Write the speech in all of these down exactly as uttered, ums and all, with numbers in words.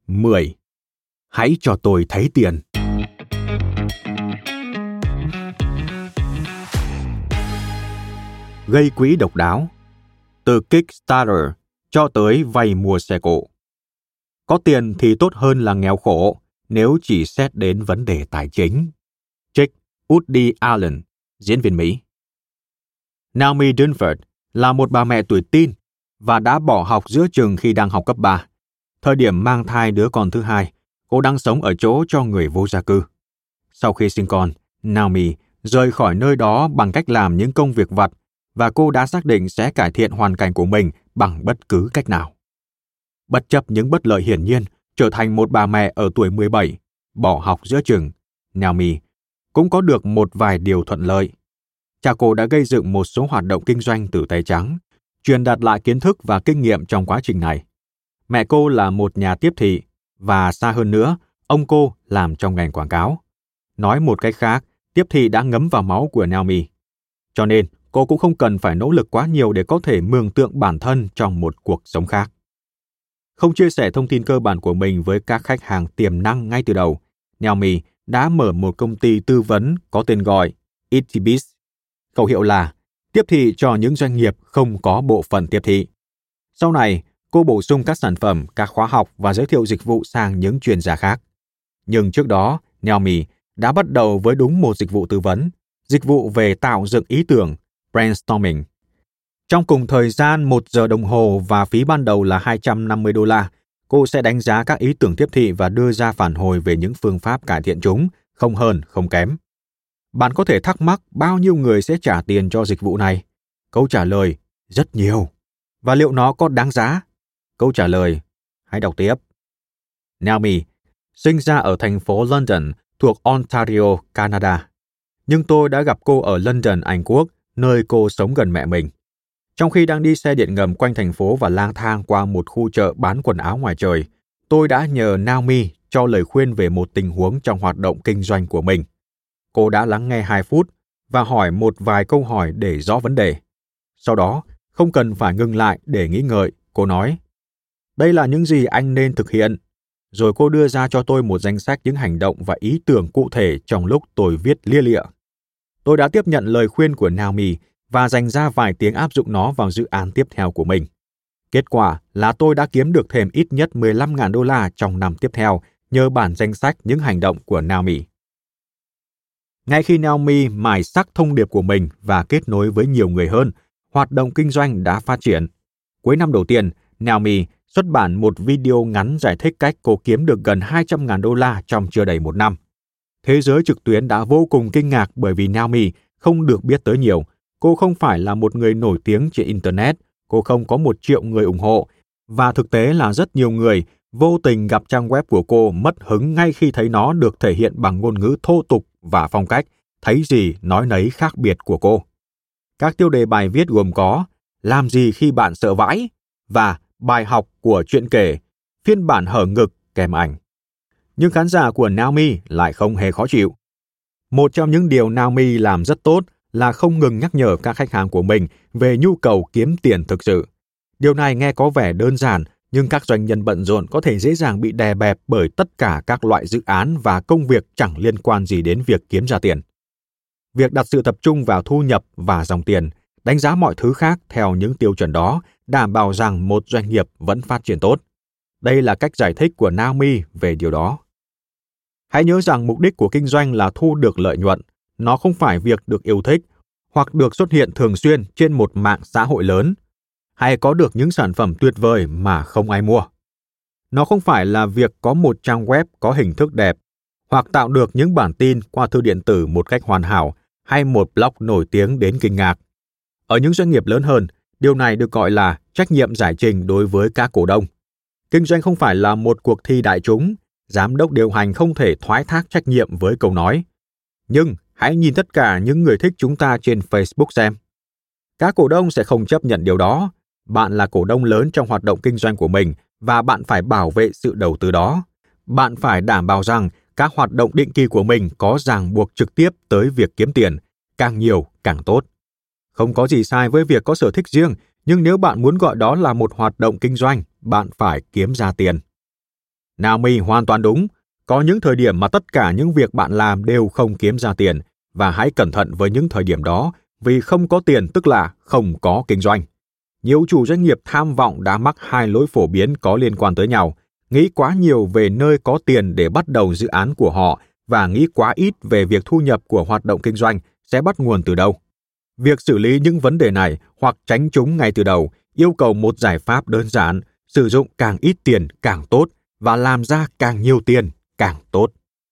mười. Hãy cho tôi thấy tiền. Gây quỹ độc đáo. Từ Kickstarter cho tới vay mua xe cộ. Có tiền thì tốt hơn là nghèo khổ nếu chỉ xét đến vấn đề tài chính. Jake Woody Allen, diễn viên Mỹ. Naomi Dunford là một bà mẹ tuổi teen và đã bỏ học giữa chừng khi đang học cấp ba. Thời điểm mang thai đứa con thứ hai, cô đang sống ở chỗ cho người vô gia cư. Sau khi sinh con, Naomi rời khỏi nơi đó bằng cách làm những công việc vặt và cô đã xác định sẽ cải thiện hoàn cảnh của mình bằng bất cứ cách nào. Bất chấp những bất lợi hiển nhiên, trở thành một bà mẹ ở tuổi mười bảy, bỏ học giữa chừng, Naomi cũng có được một vài điều thuận lợi. Cha cô đã gây dựng một số hoạt động kinh doanh từ tay trắng, truyền đạt lại kiến thức và kinh nghiệm trong quá trình này. Mẹ cô là một nhà tiếp thị, và xa hơn nữa, ông cô làm trong ngành quảng cáo. Nói một cách khác, tiếp thị đã ngấm vào máu của Naomi. Cho nên, cô cũng không cần phải nỗ lực quá nhiều để có thể mường tượng bản thân trong một cuộc sống khác. Không chia sẻ thông tin cơ bản của mình với các khách hàng tiềm năng ngay từ đầu, Naomi đã mở một công ty tư vấn có tên gọi Itibis. Khẩu hiệu là tiếp thị cho những doanh nghiệp không có bộ phận tiếp thị. Sau này, cô bổ sung các sản phẩm, các khóa học và giới thiệu dịch vụ sang những chuyên gia khác. Nhưng trước đó, Naomi đã bắt đầu với đúng một dịch vụ tư vấn, dịch vụ về tạo dựng ý tưởng, brainstorming. Trong cùng thời gian một giờ đồng hồ và phí ban đầu là hai trăm năm mươi đô la, cô sẽ đánh giá các ý tưởng tiếp thị và đưa ra phản hồi về những phương pháp cải thiện chúng, không hơn, không kém. Bạn có thể thắc mắc bao nhiêu người sẽ trả tiền cho dịch vụ này? Câu trả lời, rất nhiều. Và liệu nó có đáng giá? Câu trả lời, hãy đọc tiếp. Naomi sinh ra ở thành phố London thuộc Ontario, Canada. Nhưng tôi đã gặp cô ở London, Anh Quốc, nơi cô sống gần mẹ mình. Trong khi đang đi xe điện ngầm quanh thành phố và lang thang qua một khu chợ bán quần áo ngoài trời, tôi đã nhờ Naomi cho lời khuyên về một tình huống trong hoạt động kinh doanh của mình. Cô đã lắng nghe hai phút và hỏi một vài câu hỏi để rõ vấn đề. Sau đó, không cần phải ngừng lại để nghĩ ngợi, cô nói, đây là những gì anh nên thực hiện. Rồi cô đưa ra cho tôi một danh sách những hành động và ý tưởng cụ thể trong lúc tôi viết lia lịa. Tôi đã tiếp nhận lời khuyên của Naomi và dành ra vài tiếng áp dụng nó vào dự án tiếp theo của mình. Kết quả là tôi đã kiếm được thêm ít nhất mười lăm nghìn đô la trong năm tiếp theo nhờ bản danh sách những hành động của Naomi. Ngay khi Naomi mài sắc thông điệp của mình và kết nối với nhiều người hơn, hoạt động kinh doanh đã phát triển. Cuối năm đầu tiên, Naomi xuất bản một video ngắn giải thích cách cô kiếm được gần hai trăm nghìn đô la trong chưa đầy một năm. Thế giới trực tuyến đã vô cùng kinh ngạc bởi vì Naomi không được biết tới nhiều. Cô không phải là một người nổi tiếng trên Internet, cô không có một triệu người ủng hộ, và thực tế là rất nhiều người vô tình gặp trang web của cô mất hứng ngay khi thấy nó được thể hiện bằng ngôn ngữ thô tục và phong cách, thấy gì nói nấy khác biệt của cô. Các tiêu đề bài viết gồm có làm gì khi bạn sợ vãi và bài học của chuyện kể, phiên bản hở ngực kèm ảnh. Nhưng khán giả của Naomi lại không hề khó chịu. Một trong những điều Naomi làm rất tốt là không ngừng nhắc nhở các khách hàng của mình về nhu cầu kiếm tiền thực sự. Điều này nghe có vẻ đơn giản, nhưng các doanh nhân bận rộn có thể dễ dàng bị đè bẹp bởi tất cả các loại dự án và công việc chẳng liên quan gì đến việc kiếm ra tiền. Việc đặt sự tập trung vào thu nhập và dòng tiền, đánh giá mọi thứ khác theo những tiêu chuẩn đó, đảm bảo rằng một doanh nghiệp vẫn phát triển tốt. Đây là cách giải thích của Naomi về điều đó. Hãy nhớ rằng mục đích của kinh doanh là thu được lợi nhuận. Nó không phải việc được yêu thích hoặc được xuất hiện thường xuyên trên một mạng xã hội lớn, hay có được những sản phẩm tuyệt vời mà không ai mua. Nó không phải là việc có một trang web có hình thức đẹp, hoặc tạo được những bản tin qua thư điện tử một cách hoàn hảo, hay một blog nổi tiếng đến kinh ngạc. Ở những doanh nghiệp lớn hơn, điều này được gọi là trách nhiệm giải trình đối với các cổ đông. Kinh doanh không phải là một cuộc thi đại chúng, giám đốc điều hành không thể thoái thác trách nhiệm với câu nói. Nhưng hãy nhìn tất cả những người thích chúng ta trên Facebook xem. Các cổ đông sẽ không chấp nhận điều đó. Bạn là cổ đông lớn trong hoạt động kinh doanh của mình và bạn phải bảo vệ sự đầu tư đó. Bạn phải đảm bảo rằng các hoạt động định kỳ của mình có ràng buộc trực tiếp tới việc kiếm tiền, càng nhiều càng tốt. Không có gì sai với việc có sở thích riêng, nhưng nếu bạn muốn gọi đó là một hoạt động kinh doanh, bạn phải kiếm ra tiền. Naomi hoàn toàn đúng. Có những thời điểm mà tất cả những việc bạn làm đều không kiếm ra tiền, và hãy cẩn thận với những thời điểm đó, vì không có tiền tức là không có kinh doanh. Nhiều chủ doanh nghiệp tham vọng đã mắc hai lỗi phổ biến có liên quan tới nhau, nghĩ quá nhiều về nơi có tiền để bắt đầu dự án của họ và nghĩ quá ít về việc thu nhập của hoạt động kinh doanh sẽ bắt nguồn từ đâu. Việc xử lý những vấn đề này hoặc tránh chúng ngay từ đầu yêu cầu một giải pháp đơn giản, sử dụng càng ít tiền càng tốt và làm ra càng nhiều tiền càng tốt.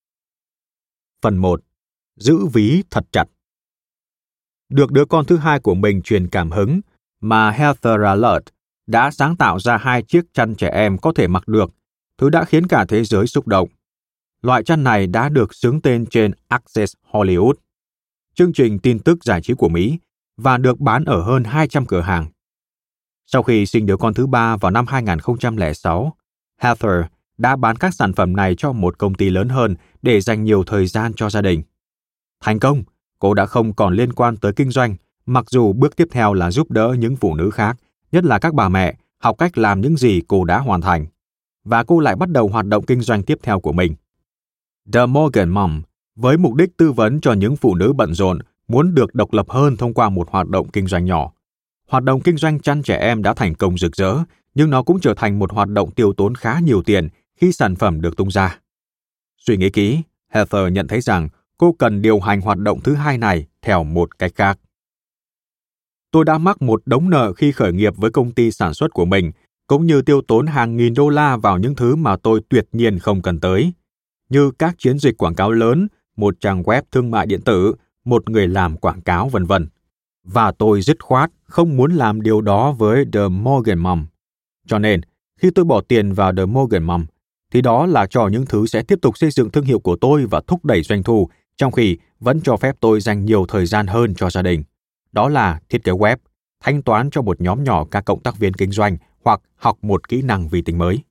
Phần một. Giữ ví thật chặt. Được đứa con thứ hai của mình truyền cảm hứng, mà Heather Rallert đã sáng tạo ra hai chiếc chăn trẻ em có thể mặc được, thứ đã khiến cả thế giới xúc động. Loại chăn này đã được xướng tên trên Access Hollywood, chương trình tin tức giải trí của Mỹ, và được bán ở hơn hai trăm cửa hàng. Sau khi sinh đứa con thứ ba vào năm hai không không sáu, Heather đã bán các sản phẩm này cho một công ty lớn hơn để dành nhiều thời gian cho gia đình. Thành công, cô đã không còn liên quan tới kinh doanh, mặc dù bước tiếp theo là giúp đỡ những phụ nữ khác, nhất là các bà mẹ, học cách làm những gì cô đã hoàn thành. Và cô lại bắt đầu hoạt động kinh doanh tiếp theo của mình. The Morgan Mom, với mục đích tư vấn cho những phụ nữ bận rộn, muốn được độc lập hơn thông qua một hoạt động kinh doanh nhỏ. Hoạt động kinh doanh chăn trẻ em đã thành công rực rỡ, nhưng nó cũng trở thành một hoạt động tiêu tốn khá nhiều tiền khi sản phẩm được tung ra. Suy nghĩ kỹ, Heather nhận thấy rằng cô cần điều hành hoạt động thứ hai này theo một cách khác. Tôi đã mắc một đống nợ khi khởi nghiệp với công ty sản xuất của mình, cũng như tiêu tốn hàng nghìn đô la vào những thứ mà tôi tuyệt nhiên không cần tới, như các chiến dịch quảng cáo lớn, một trang web thương mại điện tử, một người làm quảng cáo, vân vân. Và tôi dứt khoát không muốn làm điều đó với The Morgan Mom. Cho nên, khi tôi bỏ tiền vào The Morgan Mom, thì đó là cho những thứ sẽ tiếp tục xây dựng thương hiệu của tôi và thúc đẩy doanh thu, trong khi vẫn cho phép tôi dành nhiều thời gian hơn cho gia đình. Đó là thiết kế web, thanh toán cho một nhóm nhỏ các cộng tác viên kinh doanh hoặc học một kỹ năng vi tính mới.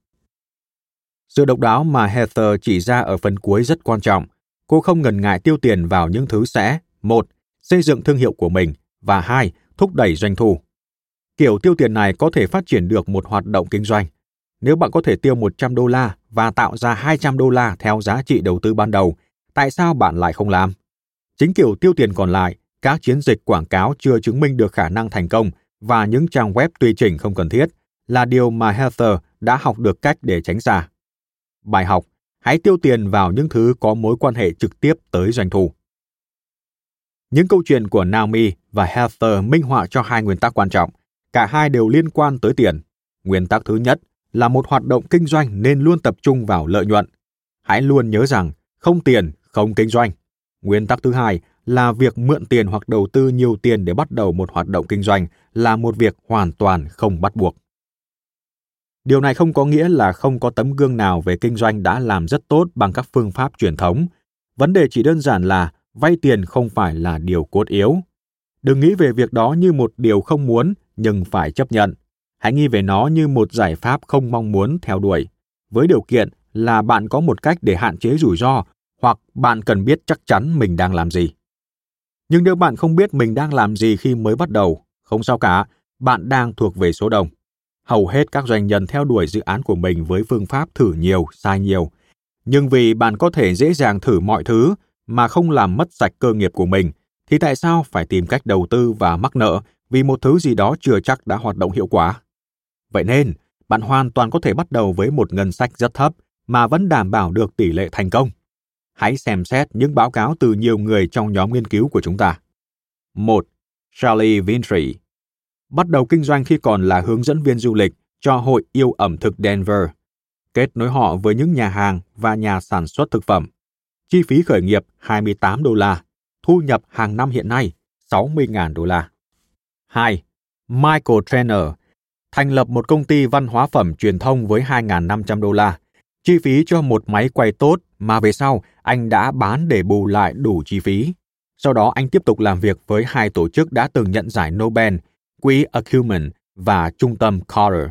Sự độc đáo mà Heather chỉ ra ở phần cuối rất quan trọng. Cô không ngần ngại tiêu tiền vào những thứ sẽ một. Xây dựng thương hiệu của mình và hai. Thúc đẩy doanh thu. Kiểu tiêu tiền này có thể phát triển được một hoạt động kinh doanh. Nếu bạn có thể tiêu một trăm đô la và tạo ra hai trăm đô la theo giá trị đầu tư ban đầu, tại sao bạn lại không làm? Chính kiểu tiêu tiền còn lại, các chiến dịch quảng cáo chưa chứng minh được khả năng thành công và những trang web tùy chỉnh không cần thiết là điều mà Heather đã học được cách để tránh xa. Bài học: hãy tiêu tiền vào những thứ có mối quan hệ trực tiếp tới doanh thu. Những câu chuyện của Naomi và Heather minh họa cho hai nguyên tắc quan trọng. Cả hai đều liên quan tới tiền. Nguyên tắc thứ nhất là một hoạt động kinh doanh nên luôn tập trung vào lợi nhuận. Hãy luôn nhớ rằng không tiền, không kinh doanh. Nguyên tắc thứ hai là việc mượn tiền hoặc đầu tư nhiều tiền để bắt đầu một hoạt động kinh doanh là một việc hoàn toàn không bắt buộc. Điều này không có nghĩa là không có tấm gương nào về kinh doanh đã làm rất tốt bằng các phương pháp truyền thống. Vấn đề chỉ đơn giản là vay tiền không phải là điều cốt yếu. Đừng nghĩ về việc đó như một điều không muốn nhưng phải chấp nhận. Hãy nghĩ về nó như một giải pháp không mong muốn theo đuổi, với điều kiện là bạn có một cách để hạn chế rủi ro hoặc bạn cần biết chắc chắn mình đang làm gì. Nhưng nếu bạn không biết mình đang làm gì khi mới bắt đầu, không sao cả, bạn đang thuộc về số đông. Hầu hết các doanh nhân theo đuổi dự án của mình với phương pháp thử nhiều, sai nhiều. Nhưng vì bạn có thể dễ dàng thử mọi thứ mà không làm mất sạch cơ nghiệp của mình, thì tại sao phải tìm cách đầu tư và mắc nợ vì một thứ gì đó chưa chắc đã hoạt động hiệu quả? Vậy nên, bạn hoàn toàn có thể bắt đầu với một ngân sách rất thấp mà vẫn đảm bảo được tỷ lệ thành công. Hãy xem xét những báo cáo từ nhiều người trong nhóm nghiên cứu của chúng ta. một. Charlie Vintry bắt đầu kinh doanh khi còn là hướng dẫn viên du lịch cho Hội yêu ẩm thực Denver, kết nối họ với những nhà hàng và nhà sản xuất thực phẩm. Chi phí khởi nghiệp hai mươi tám đô la, thu nhập hàng năm hiện nay sáu mươi nghìn đô la. hai. Michael Trainer thành lập một công ty văn hóa phẩm truyền thông với hai nghìn năm trăm đô la, chi phí cho một máy quay tốt mà về sau anh đã bán để bù lại đủ chi phí. Sau đó anh tiếp tục làm việc với hai tổ chức đã từng nhận giải Nobel, Quỹ Acumen và Trung tâm Carter.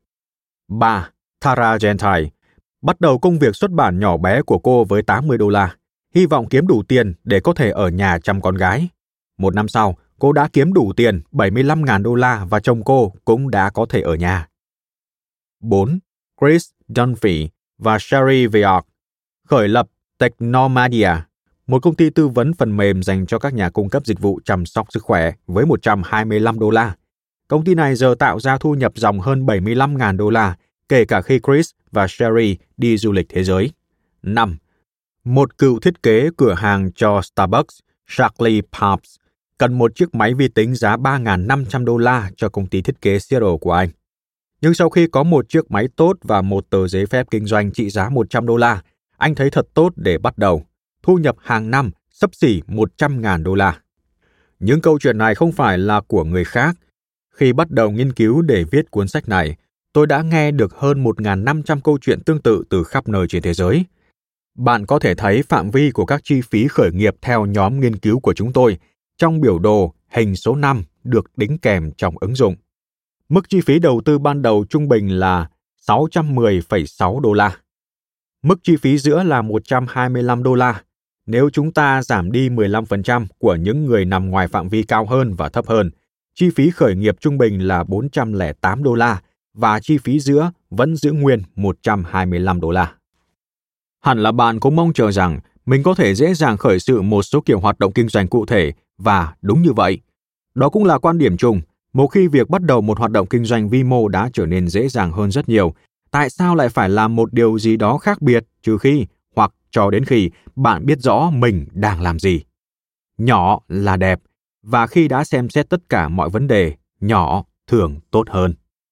ba. Tara Gentile bắt đầu công việc xuất bản nhỏ bé của cô với tám mươi đô la, hy vọng kiếm đủ tiền để có thể ở nhà chăm con gái. Một năm sau, cô đã kiếm đủ tiền bảy mươi lăm nghìn đô la và chồng cô cũng đã có thể ở nhà. bốn. Chris Dunphy và Sherry Viard khởi lập Technomadia, một công ty tư vấn phần mềm dành cho các nhà cung cấp dịch vụ chăm sóc sức khỏe với một trăm hai mươi lăm đô la. Công ty này giờ tạo ra thu nhập dòng hơn bảy mươi lăm nghìn đô la, kể cả khi Chris và Sherry đi du lịch thế giới. năm. Một cựu thiết kế cửa hàng cho Starbucks, Charlie Pabst, cần một chiếc máy vi tính giá ba nghìn năm trăm đô la cho công ty thiết kế Seattle của anh. Nhưng sau khi có một chiếc máy tốt và một tờ giấy phép kinh doanh trị giá một trăm đô la, anh thấy thật tốt để bắt đầu. Thu nhập hàng năm xấp xỉ một trăm nghìn đô la. Những câu chuyện này không phải là của người khác. Khi bắt đầu nghiên cứu để viết cuốn sách này, tôi đã nghe được hơn một nghìn năm trăm câu chuyện tương tự từ khắp nơi trên thế giới. Bạn có thể thấy phạm vi của các chi phí khởi nghiệp theo nhóm nghiên cứu của chúng tôi trong biểu đồ hình số năm được đính kèm trong ứng dụng. Mức chi phí đầu tư ban đầu trung bình là sáu trăm mười phẩy sáu đô la. Mức chi phí giữa là một trăm hai mươi lăm đô la. Nếu chúng ta giảm đi mười lăm phần trăm của những người nằm ngoài phạm vi cao hơn và thấp hơn, chi phí khởi nghiệp trung bình là bốn trăm lẻ tám đô la và chi phí giữa vẫn giữ nguyên một trăm hai mươi lăm đô la. Hẳn là bạn cũng mong chờ rằng mình có thể dễ dàng khởi sự một số kiểu hoạt động kinh doanh cụ thể, và đúng như vậy. Đó cũng là quan điểm chung. Một khi việc bắt đầu một hoạt động kinh doanh vi mô đã trở nên dễ dàng hơn rất nhiều, tại sao lại phải làm một điều gì đó khác biệt trừ khi hoặc cho đến khi bạn biết rõ mình đang làm gì? Nhỏ là đẹp, và khi đã xem xét tất cả mọi vấn đề, nhỏ thường tốt hơn.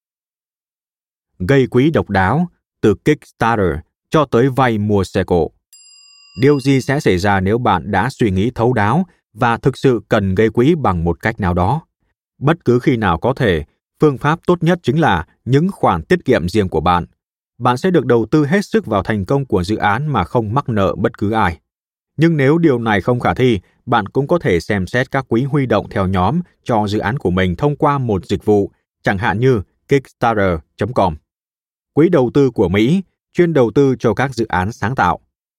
Gây quỹ độc đáo, từ Kickstarter cho tới vay mua xe cộ. Điều gì sẽ xảy ra nếu bạn đã suy nghĩ thấu đáo và thực sự cần gây quỹ bằng một cách nào đó? Bất cứ khi nào có thể, phương pháp tốt nhất chính là những khoản tiết kiệm riêng của bạn. Bạn sẽ được đầu tư hết sức vào thành công của dự án mà không mắc nợ bất cứ ai. Nhưng nếu điều này không khả thi, bạn cũng có thể xem xét các quỹ huy động theo nhóm cho dự án của mình thông qua một dịch vụ, chẳng hạn như Kickstarter chấm com. Quỹ đầu tư của Mỹ, chuyên đầu tư cho các dự án sáng tạo.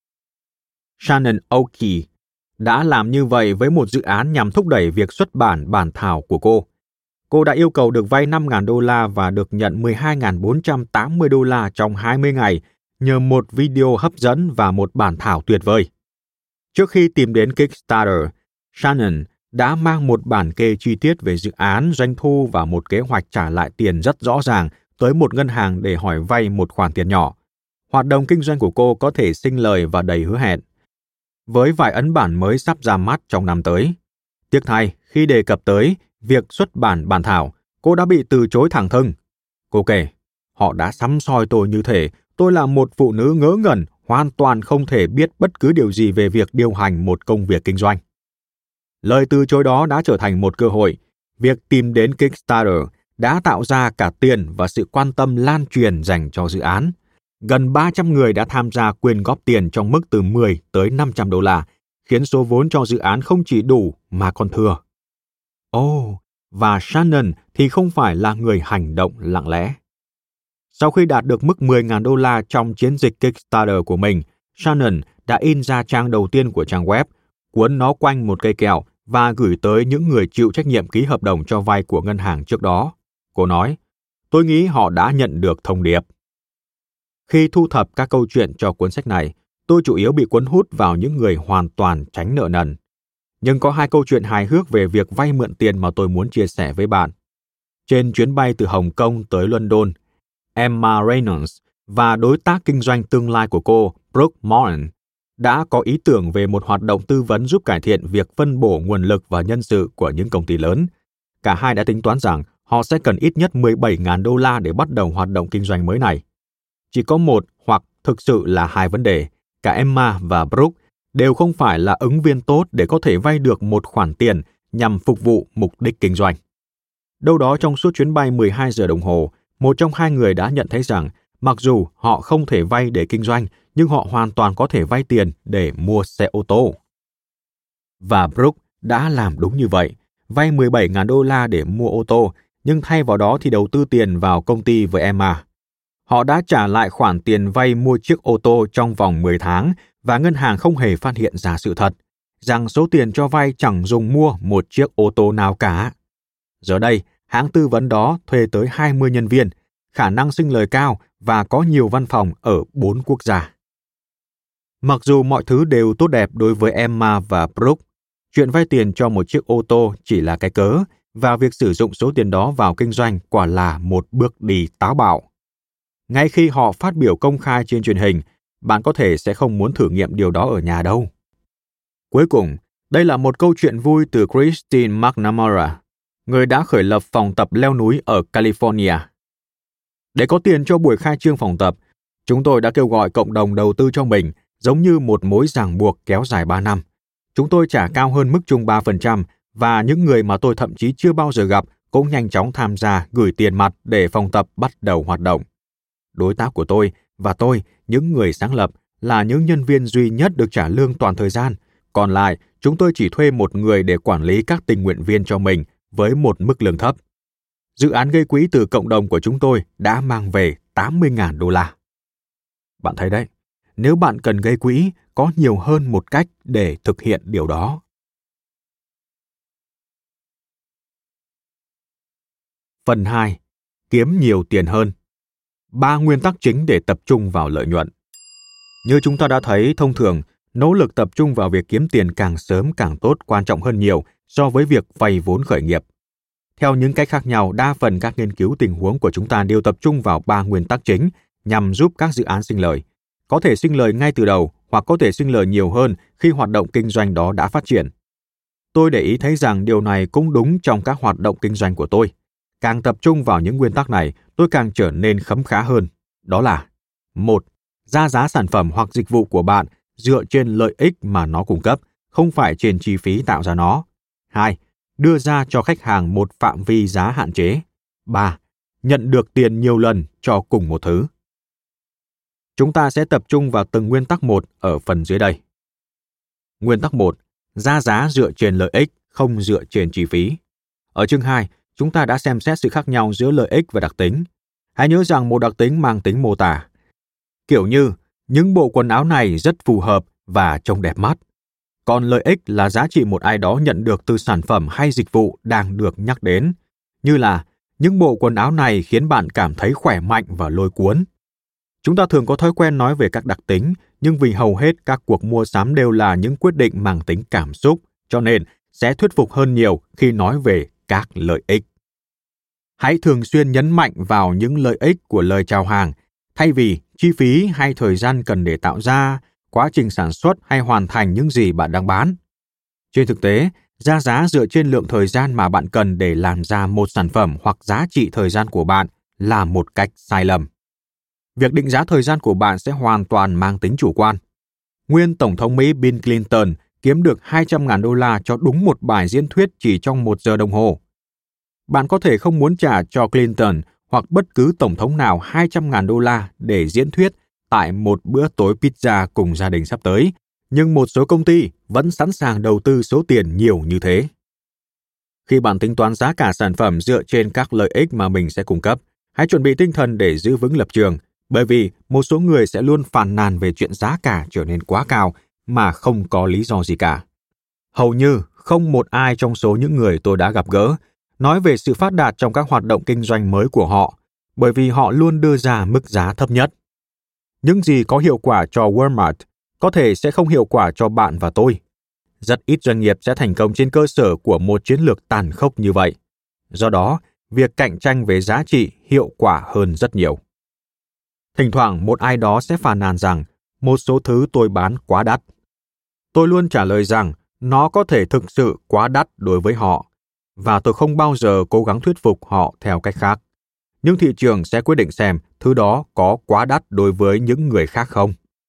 Shannon Oki đã làm như vậy với một dự án nhằm thúc đẩy việc xuất bản bản thảo của cô. Cô đã yêu cầu được vay năm nghìn đô la và được nhận mười hai nghìn bốn trăm tám mươi đô la trong hai mươi ngày nhờ một video hấp dẫn và một bản thảo tuyệt vời. Trước khi tìm đến Kickstarter, Shannon đã mang một bản kê chi tiết về dự án, doanh thu và một kế hoạch trả lại tiền rất rõ ràng tới một ngân hàng để hỏi vay một khoản tiền nhỏ. Hoạt động kinh doanh của cô có thể sinh lời và đầy hứa hẹn. Với vài ấn bản mới sắp ra mắt trong năm tới. Tiếc thay, khi đề cập tới việc xuất bản bản thảo, cô đã bị từ chối thẳng thừng. Cô kể, họ đã sắm soi tôi như thể tôi là một phụ nữ ngớ ngẩn, hoàn toàn không thể biết bất cứ điều gì về việc điều hành một công việc kinh doanh. Lời từ chối đó đã trở thành một cơ hội. Việc tìm đến Kickstarter đã tạo ra cả tiền và sự quan tâm lan truyền dành cho dự án. Gần ba trăm người đã tham gia quyên góp tiền trong mức từ mười tới năm trăm đô la, khiến số vốn cho dự án không chỉ đủ mà còn thừa. Ồ, oh, và Shannon thì không phải là người hành động lặng lẽ. Sau khi đạt được mức mười nghìn đô la trong chiến dịch Kickstarter của mình, Shannon đã in ra trang đầu tiên của trang web, cuốn nó quanh một cây kẹo và gửi tới những người chịu trách nhiệm ký hợp đồng cho vay của ngân hàng trước đó. Cô nói, tôi nghĩ họ đã nhận được thông điệp. Khi thu thập các câu chuyện cho cuốn sách này, tôi chủ yếu bị cuốn hút vào những người hoàn toàn tránh nợ nần. Nhưng có hai câu chuyện hài hước về việc vay mượn tiền mà tôi muốn chia sẻ với bạn. Trên chuyến bay từ Hồng Kông tới London, Emma Reynolds và đối tác kinh doanh tương lai của cô, Brooke Moran, đã có ý tưởng về một hoạt động tư vấn giúp cải thiện việc phân bổ nguồn lực và nhân sự của những công ty lớn. Cả hai đã tính toán rằng họ sẽ cần ít nhất mười bảy nghìn đô la để bắt đầu hoạt động kinh doanh mới này. Chỉ có một hoặc thực sự là hai vấn đề, cả Emma và Brooke đều không phải là ứng viên tốt để có thể vay được một khoản tiền nhằm phục vụ mục đích kinh doanh. Đâu đó trong suốt chuyến bay mười hai giờ đồng hồ, một trong hai người đã nhận thấy rằng mặc dù họ không thể vay để kinh doanh, nhưng họ hoàn toàn có thể vay tiền để mua xe ô tô. Và Brooke đã làm đúng như vậy, vay mười bảy nghìn đô la để mua ô tô, nhưng thay vào đó thì đầu tư tiền vào công ty với Emma. Họ đã trả lại khoản tiền vay mua chiếc ô tô trong vòng mười tháng và ngân hàng không hề phát hiện ra sự thật, rằng số tiền cho vay chẳng dùng mua một chiếc ô tô nào cả. Giờ đây, hãng tư vấn đó thuê tới hai mươi nhân viên, khả năng sinh lời cao và có nhiều văn phòng ở bốn quốc gia. Mặc dù mọi thứ đều tốt đẹp đối với Emma và Brooke, chuyện vay tiền cho một chiếc ô tô chỉ là cái cớ, và việc sử dụng số tiền đó vào kinh doanh quả là một bước đi táo bạo. Ngay khi họ phát biểu công khai trên truyền hình, bạn có thể sẽ không muốn thử nghiệm điều đó ở nhà đâu. Cuối cùng, đây là một câu chuyện vui từ Christine McNamara, người đã khởi lập phòng tập leo núi ở California. Để có tiền cho buổi khai trương phòng tập, chúng tôi đã kêu gọi cộng đồng đầu tư cho mình, giống như một mối ràng buộc kéo dài ba năm. Chúng tôi trả cao hơn mức chung ba phần trăm, và những người mà tôi thậm chí chưa bao giờ gặp cũng nhanh chóng tham gia gửi tiền mặt để phòng tập bắt đầu hoạt động. Đối tác của tôi và tôi, những người sáng lập, là những nhân viên duy nhất được trả lương toàn thời gian. Còn lại, chúng tôi chỉ thuê một người để quản lý các tình nguyện viên cho mình với một mức lương thấp. Dự án gây quỹ từ cộng đồng của chúng tôi đã mang về tám mươi nghìn đô la. Bạn thấy đấy, nếu bạn cần gây quỹ, có nhiều hơn một cách để thực hiện điều đó. Phần hai. Kiếm nhiều tiền hơn. Ba nguyên tắc chính để tập trung vào lợi nhuận. Như chúng ta đã thấy, thông thường, nỗ lực tập trung vào việc kiếm tiền càng sớm càng tốt quan trọng hơn nhiều so với việc vay vốn khởi nghiệp. Theo những cách khác nhau, đa phần các nghiên cứu tình huống của chúng ta đều tập trung vào ba nguyên tắc chính nhằm giúp các dự án sinh lời. Có thể sinh lời ngay từ đầu hoặc có thể sinh lời nhiều hơn khi hoạt động kinh doanh đó đã phát triển. Tôi để ý thấy rằng điều này cũng đúng trong các hoạt động kinh doanh của tôi. Càng tập trung vào những nguyên tắc này, tôi càng trở nên khấm khá hơn. Đó là: một. Ra giá sản phẩm hoặc dịch vụ của bạn dựa trên lợi ích mà nó cung cấp, không phải trên chi phí tạo ra nó. hai. Đưa ra cho khách hàng một phạm vi giá hạn chế. ba. Nhận được tiền nhiều lần cho cùng một thứ. Chúng ta sẽ tập trung vào từng nguyên tắc một ở phần dưới đây. Nguyên tắc một. Ra giá dựa trên lợi ích, không dựa trên chi phí. Ở chương hai, chúng ta đã xem xét sự khác nhau giữa lợi ích và đặc tính. Hãy nhớ rằng một đặc tính mang tính mô tả. Kiểu như, những bộ quần áo này rất phù hợp và trông đẹp mắt. Còn lợi ích là giá trị một ai đó nhận được từ sản phẩm hay dịch vụ đang được nhắc đến. Như là, những bộ quần áo này khiến bạn cảm thấy khỏe mạnh và lôi cuốn. Chúng ta thường có thói quen nói về các đặc tính, nhưng vì hầu hết các cuộc mua sắm đều là những quyết định mang tính cảm xúc, cho nên sẽ thuyết phục hơn nhiều khi nói về các lợi ích. Hãy thường xuyên nhấn mạnh vào những lợi ích của lời chào hàng, thay vì chi phí hay thời gian cần để tạo ra, quá trình sản xuất hay hoàn thành những gì bạn đang bán. Trên thực tế, ra giá dựa trên lượng thời gian mà bạn cần để làm ra một sản phẩm hoặc giá trị thời gian của bạn là một cách sai lầm. Việc định giá thời gian của bạn sẽ hoàn toàn mang tính chủ quan. Nguyên Tổng thống Mỹ Bill Clinton kiếm được hai trăm nghìn đô la cho đúng một bài diễn thuyết chỉ trong một giờ đồng hồ. Bạn có thể không muốn trả cho Clinton hoặc bất cứ tổng thống nào hai trăm nghìn đô la để diễn thuyết tại một bữa tối pizza cùng gia đình sắp tới, nhưng một số công ty vẫn sẵn sàng đầu tư số tiền nhiều như thế. Khi bạn tính toán giá cả sản phẩm dựa trên các lợi ích mà mình sẽ cung cấp, hãy chuẩn bị tinh thần để giữ vững lập trường, bởi vì một số người sẽ luôn phàn nàn về chuyện giá cả trở nên quá cao mà không có lý do gì cả. Hầu như không một ai trong số những người tôi đã gặp gỡ nói về sự phát đạt trong các hoạt động kinh doanh mới của họ, bởi vì họ luôn đưa ra mức giá thấp nhất. Những gì có hiệu quả cho Walmart có thể sẽ không hiệu quả cho bạn và tôi. Rất ít doanh nghiệp sẽ thành công trên cơ sở của một chiến lược tàn khốc như vậy. Do đó, việc cạnh tranh về giá trị hiệu quả hơn rất nhiều. Thỉnh thoảng một ai đó sẽ phàn nàn rằng một số thứ tôi bán quá đắt. Tôi luôn trả lời rằng nó có thể thực sự quá đắt đối với họ, và tôi không bao giờ cố gắng thuyết phục họ theo cách khác. Nhưng thị trường sẽ quyết định xem thứ đó có quá đắt đối với những người khác không.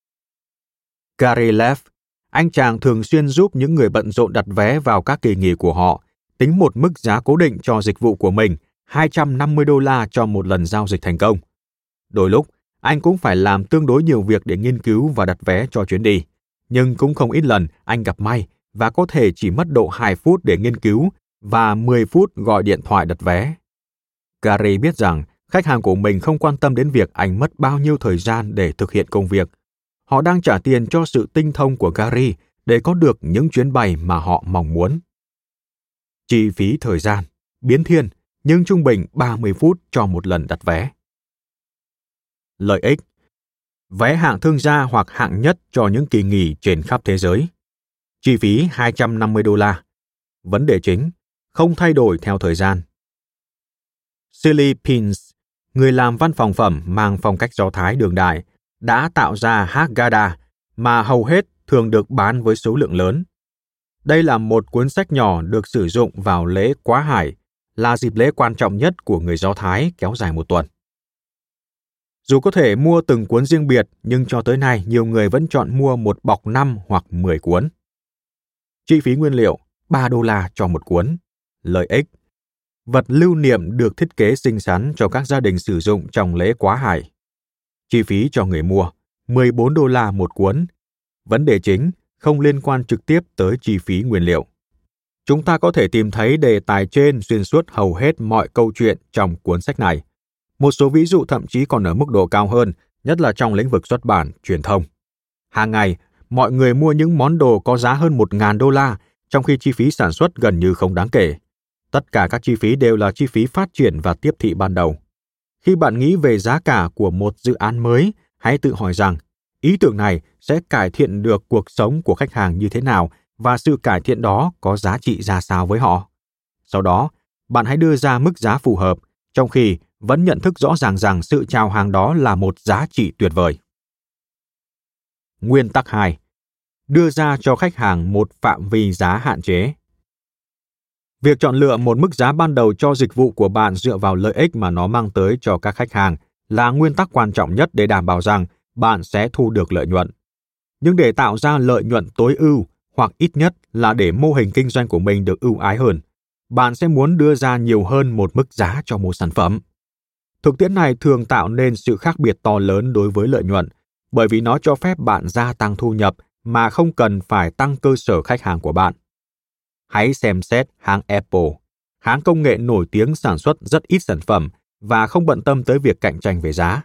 Gary Leff, anh chàng thường xuyên giúp những người bận rộn đặt vé vào các kỳ nghỉ của họ, tính một mức giá cố định cho dịch vụ của mình, hai trăm năm mươi đô la cho một lần giao dịch thành công. Đôi lúc, anh cũng phải làm tương đối nhiều việc để nghiên cứu và đặt vé cho chuyến đi, nhưng cũng không ít lần anh gặp may và có thể chỉ mất độ hai phút để nghiên cứu và mười phút gọi điện thoại đặt vé. Gary biết rằng khách hàng của mình không quan tâm đến việc anh mất bao nhiêu thời gian để thực hiện công việc. Họ đang trả tiền cho sự tinh thông của Gary để có được những chuyến bay mà họ mong muốn. Chi phí thời gian, biến thiên, nhưng trung bình ba mươi phút cho một lần đặt vé. Lợi ích: vé hạng thương gia hoặc hạng nhất cho những kỳ nghỉ trên khắp thế giới. Chi phí hai trăm năm mươi đô la. Vấn đề chính: không thay đổi theo thời gian. Silly Pins, người làm văn phòng phẩm mang phong cách Do Thái đương đại, đã tạo ra Haggadah mà hầu hết thường được bán với số lượng lớn. Đây là một cuốn sách nhỏ được sử dụng vào lễ Quá Hải, là dịp lễ quan trọng nhất của người Do Thái kéo dài một tuần. Dù có thể mua từng cuốn riêng biệt, nhưng cho tới nay nhiều người vẫn chọn mua một bọc năm hoặc mười cuốn. Chi phí nguyên liệu ba đô la cho một cuốn. Lợi ích: vật lưu niệm được thiết kế xinh xắn cho các gia đình sử dụng trong lễ Quá Hải. Chi phí cho người mua mười bốn đô la một cuốn. Vấn đề chính: không liên quan trực tiếp tới chi phí nguyên liệu. Chúng ta có thể tìm thấy đề tài trên xuyên suốt hầu hết mọi câu chuyện trong cuốn sách này. Một số ví dụ thậm chí còn ở mức độ cao hơn, nhất là trong lĩnh vực xuất bản, truyền thông. Hàng ngày, mọi người mua những món đồ có giá hơn một nghìn đô la, trong khi chi phí sản xuất gần như không đáng kể. Tất cả các chi phí đều là chi phí phát triển và tiếp thị ban đầu. Khi bạn nghĩ về giá cả của một dự án mới, hãy tự hỏi rằng, ý tưởng này sẽ cải thiện được cuộc sống của khách hàng như thế nào và sự cải thiện đó có giá trị ra sao với họ. Sau đó, bạn hãy đưa ra mức giá phù hợp, trong khi vẫn nhận thức rõ ràng rằng sự chào hàng đó là một giá trị tuyệt vời. Nguyên tắc hai. Đưa ra cho khách hàng một phạm vi giá hạn chế. Việc chọn lựa một mức giá ban đầu cho dịch vụ của bạn dựa vào lợi ích mà nó mang tới cho các khách hàng là nguyên tắc quan trọng nhất để đảm bảo rằng bạn sẽ thu được lợi nhuận. Nhưng để tạo ra lợi nhuận tối ưu, hoặc ít nhất là để mô hình kinh doanh của mình được ưu ái hơn, bạn sẽ muốn đưa ra nhiều hơn một mức giá cho một sản phẩm. Thực tiễn này thường tạo nên sự khác biệt to lớn đối với lợi nhuận, bởi vì nó cho phép bạn gia tăng thu nhập mà không cần phải tăng cơ sở khách hàng của bạn. Hãy xem xét hãng Apple, hãng công nghệ nổi tiếng sản xuất rất ít sản phẩm và không bận tâm tới việc cạnh tranh về giá.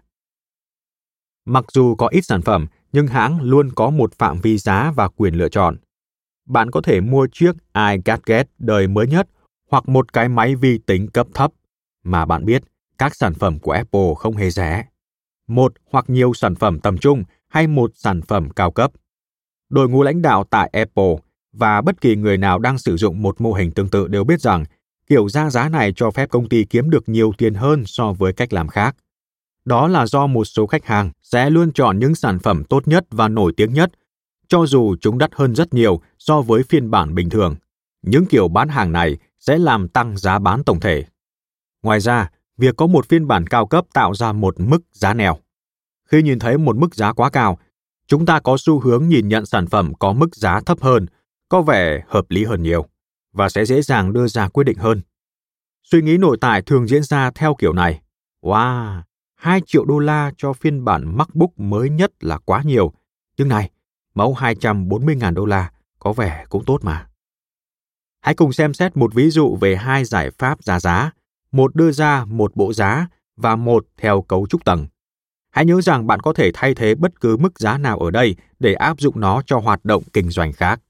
Mặc dù có ít sản phẩm, nhưng hãng luôn có một phạm vi giá và quyền lựa chọn. Bạn có thể mua chiếc iGadget đời mới nhất hoặc một cái máy vi tính cấp thấp, mà bạn biết các sản phẩm của Apple không hề rẻ. Một hoặc nhiều sản phẩm tầm trung hay một sản phẩm cao cấp. Đội ngũ lãnh đạo tại Apple và bất kỳ người nào đang sử dụng một mô hình tương tự đều biết rằng kiểu ra giá này cho phép công ty kiếm được nhiều tiền hơn so với cách làm khác. Đó là do một số khách hàng sẽ luôn chọn những sản phẩm tốt nhất và nổi tiếng nhất, cho dù chúng đắt hơn rất nhiều so với phiên bản bình thường. Những kiểu bán hàng này sẽ làm tăng giá bán tổng thể. Ngoài ra, việc có một phiên bản cao cấp tạo ra một mức giá neo. Khi nhìn thấy một mức giá quá cao, chúng ta có xu hướng nhìn nhận sản phẩm có mức giá thấp hơn, có vẻ hợp lý hơn nhiều, và sẽ dễ dàng đưa ra quyết định hơn. Suy nghĩ nội tại thường diễn ra theo kiểu này. Wow, hai triệu đô la cho phiên bản MacBook mới nhất là quá nhiều. Nhưng này, mẫu hai trăm bốn mươi nghìn đô la có vẻ cũng tốt mà. Hãy cùng xem xét một ví dụ về hai giải pháp giá giá, một đưa ra một bộ giá và một theo cấu trúc tầng. Hãy nhớ rằng bạn có thể thay thế bất cứ mức giá nào ở đây để áp dụng nó cho hoạt động kinh doanh khác.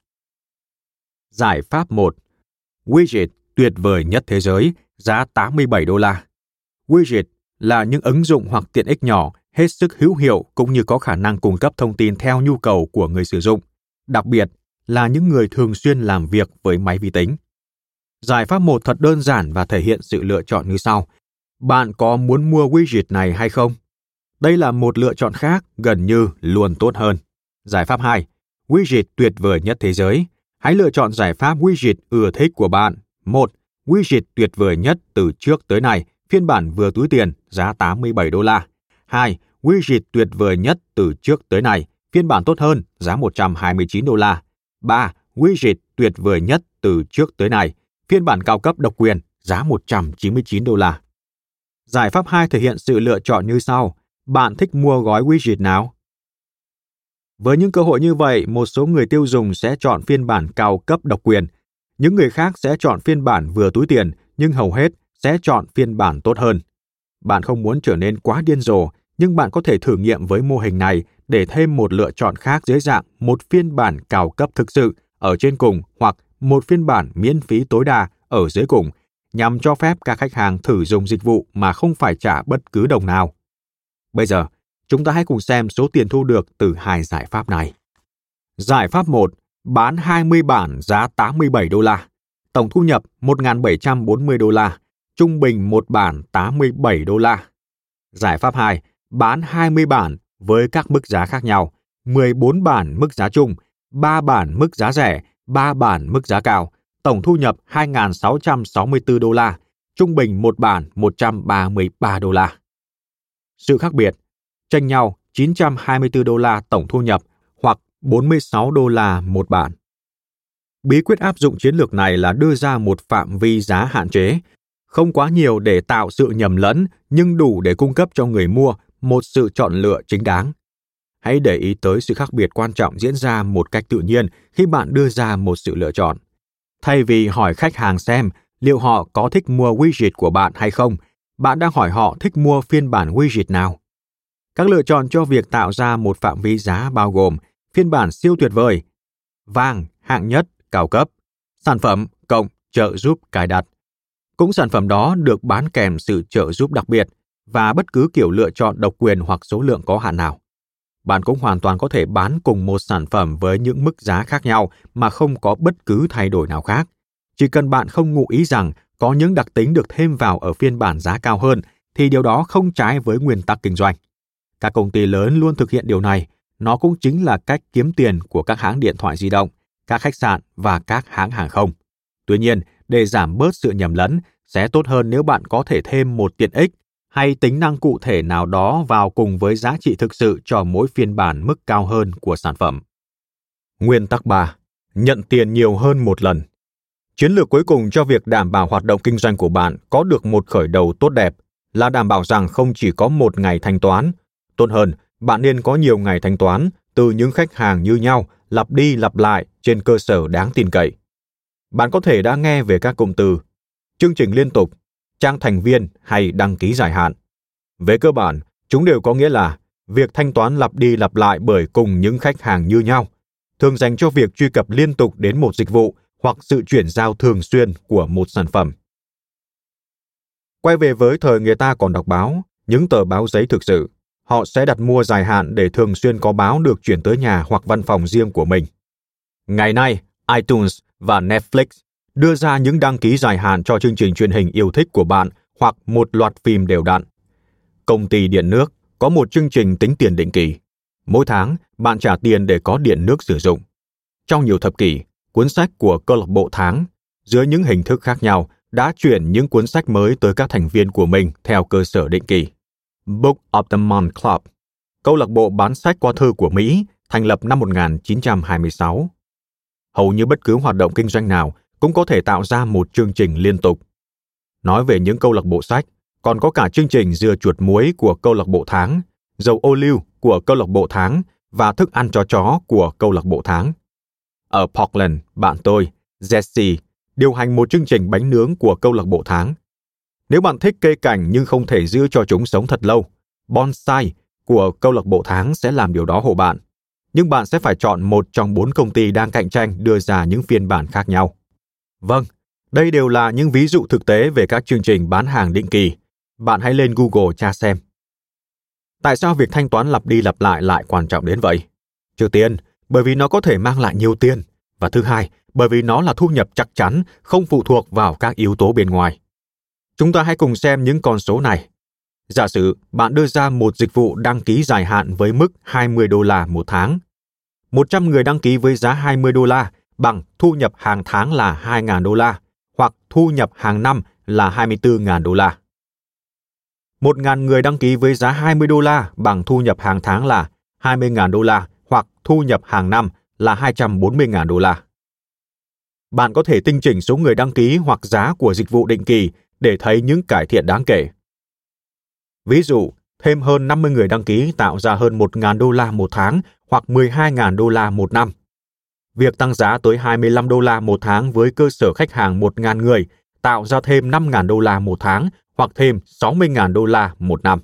Giải pháp một. Widget tuyệt vời nhất thế giới, giá tám mươi bảy đô la. Widget là những ứng dụng hoặc tiện ích nhỏ, hết sức hữu hiệu cũng như có khả năng cung cấp thông tin theo nhu cầu của người sử dụng, đặc biệt là những người thường xuyên làm việc với máy vi tính. Giải pháp một thật đơn giản và thể hiện sự lựa chọn như sau. Bạn có muốn mua widget này hay không? Đây là một lựa chọn khác, gần như luôn tốt hơn. Giải pháp hai. Widget tuyệt vời nhất thế giới. Hãy lựa chọn giải pháp widget ưa thích của bạn. một. Widget tuyệt vời nhất từ trước tới nay, phiên bản vừa túi tiền, giá tám mươi bảy đô la. hai. Widget tuyệt vời nhất từ trước tới nay, phiên bản tốt hơn, giá một trăm hai mươi chín đô la. ba. Widget tuyệt vời nhất từ trước tới nay, phiên bản cao cấp độc quyền, giá một trăm chín mươi chín đô la. Giải pháp hai thể hiện sự lựa chọn như sau. Bạn thích mua gói widget nào? Với những cơ hội như vậy, một số người tiêu dùng sẽ chọn phiên bản cao cấp độc quyền. Những người khác sẽ chọn phiên bản vừa túi tiền, nhưng hầu hết sẽ chọn phiên bản tốt hơn. Bạn không muốn trở nên quá điên rồ, nhưng bạn có thể thử nghiệm với mô hình này để thêm một lựa chọn khác dưới dạng một phiên bản cao cấp thực sự ở trên cùng hoặc một phiên bản miễn phí tối đa ở dưới cùng, nhằm cho phép các khách hàng thử dùng dịch vụ mà không phải trả bất cứ đồng nào. Bây giờ, Chúng ta hãy cùng xem số tiền thu được từ hai giải pháp này. Giải pháp một, bán hai mươi bản giá tám mươi bảy đô la. Tổng thu nhập một nghìn bảy trăm bốn mươi đô la, trung bình một bản tám mươi bảy đô la. Giải pháp hai, bán hai mươi bản với các mức giá khác nhau, mười bốn bản mức giá chung, ba bản mức giá rẻ, ba bản mức giá cao, tổng thu nhập hai nghìn sáu trăm sáu mươi tư đô la, trung bình một bản một trăm ba mươi ba đô la. Sự khác biệt, chênh nhau chín trăm hai mươi tư đô la tổng thu nhập hoặc bốn mươi sáu đô la một bản. Bí quyết áp dụng chiến lược này là đưa ra một phạm vi giá hạn chế, không quá nhiều để tạo sự nhầm lẫn, nhưng đủ để cung cấp cho người mua một sự chọn lựa chính đáng. Hãy để ý tới sự khác biệt quan trọng diễn ra một cách tự nhiên khi bạn đưa ra một sự lựa chọn. Thay vì hỏi khách hàng xem liệu họ có thích mua widget của bạn hay không, bạn đang hỏi họ thích mua phiên bản widget nào. Các lựa chọn cho việc tạo ra một phạm vi giá bao gồm phiên bản siêu tuyệt vời, vàng, hạng nhất, cao cấp, sản phẩm, cộng, trợ giúp cài đặt. Cũng sản phẩm đó được bán kèm sự trợ giúp đặc biệt và bất cứ kiểu lựa chọn độc quyền hoặc số lượng có hạn nào. Bạn cũng hoàn toàn có thể bán cùng một sản phẩm với những mức giá khác nhau mà không có bất cứ thay đổi nào khác. Chỉ cần bạn không ngụ ý rằng có những đặc tính được thêm vào ở phiên bản giá cao hơn, thì điều đó không trái với nguyên tắc kinh doanh. Các công ty lớn luôn thực hiện điều này. Nó cũng chính là cách kiếm tiền của các hãng điện thoại di động, các khách sạn và các hãng hàng không. Tuy nhiên, để giảm bớt sự nhầm lẫn, sẽ tốt hơn nếu bạn có thể thêm một tiện ích hay tính năng cụ thể nào đó vào cùng với giá trị thực sự cho mỗi phiên bản mức cao hơn của sản phẩm. Nguyên tắc ba. Nhận tiền nhiều hơn một lần. Chiến lược cuối cùng cho việc đảm bảo hoạt động kinh doanh của bạn có được một khởi đầu tốt đẹp là đảm bảo rằng không chỉ có một ngày thanh toán. Tốt hơn, bạn nên có nhiều ngày thanh toán từ những khách hàng như nhau, lặp đi lặp lại trên cơ sở đáng tin cậy. Bạn có thể đã nghe về các cụm từ chương trình liên tục, trang thành viên hay đăng ký dài hạn. Về cơ bản, chúng đều có nghĩa là việc thanh toán lặp đi lặp lại bởi cùng những khách hàng như nhau, thường dành cho việc truy cập liên tục đến một dịch vụ hoặc sự chuyển giao thường xuyên của một sản phẩm. Quay về với thời người ta còn đọc báo, những tờ báo giấy thực sự, họ sẽ đặt mua dài hạn để thường xuyên có báo được chuyển tới nhà hoặc văn phòng riêng của mình. Ngày nay, iTunes và Netflix đưa ra những đăng ký dài hạn cho chương trình truyền hình yêu thích của bạn hoặc một loạt phim đều đặn. Công ty điện nước có một chương trình tính tiền định kỳ. Mỗi tháng, bạn trả tiền để có điện nước sử dụng. Trong nhiều thập kỷ, cuốn sách của câu lạc bộ tháng, dưới những hình thức khác nhau, đã chuyển những cuốn sách mới tới các thành viên của mình theo cơ sở định kỳ. Book of the Month Club, câu lạc bộ bán sách qua thư của Mỹ, thành lập năm một nghìn chín trăm hai mươi sáu. Hầu như bất cứ hoạt động kinh doanh nào cũng có thể tạo ra một chương trình liên tục. Nói về những câu lạc bộ sách, còn có cả chương trình dưa chuột muối của câu lạc bộ tháng, dầu ô liu của câu lạc bộ tháng và thức ăn cho chó của câu lạc bộ tháng. Ở Portland, bạn tôi, Jesse, điều hành một chương trình bánh nướng của câu lạc bộ tháng. Nếu bạn thích cây cảnh nhưng không thể giữ cho chúng sống thật lâu, Bonsai của câu lạc bộ tháng sẽ làm điều đó hộ bạn. Nhưng bạn sẽ phải chọn một trong bốn công ty đang cạnh tranh đưa ra những phiên bản khác nhau. Vâng, đây đều là những ví dụ thực tế về các chương trình bán hàng định kỳ. Bạn hãy lên Google tra xem. Tại sao việc thanh toán lặp đi lặp lại lại quan trọng đến vậy? Trước tiên, bởi vì nó có thể mang lại nhiều tiền. Và thứ hai, bởi vì nó là thu nhập chắc chắn, không phụ thuộc vào các yếu tố bên ngoài. Chúng ta hãy cùng xem những con số này. Giả sử bạn đưa ra một dịch vụ đăng ký dài hạn với mức hai mươi đô la một tháng. một trăm người đăng ký với giá hai mươi đô la bằng thu nhập hàng tháng là hai nghìn đô la hoặc thu nhập hàng năm là hai mươi tư nghìn đô la. một nghìn người đăng ký với giá hai mươi đô la bằng thu nhập hàng tháng là hai mươi nghìn đô la hoặc thu nhập hàng năm là hai trăm bốn mươi nghìn đô la. Bạn có thể tinh chỉnh số người đăng ký hoặc giá của dịch vụ định kỳ để thấy những cải thiện đáng kể. Ví dụ, thêm hơn năm mươi người đăng ký tạo ra hơn một nghìn đô la một tháng hoặc mười hai nghìn đô la một năm. Việc tăng giá tới hai mươi lăm đô la một tháng với cơ sở khách hàng một nghìn người tạo ra thêm năm nghìn đô la một tháng hoặc thêm sáu mươi nghìn đô la một năm.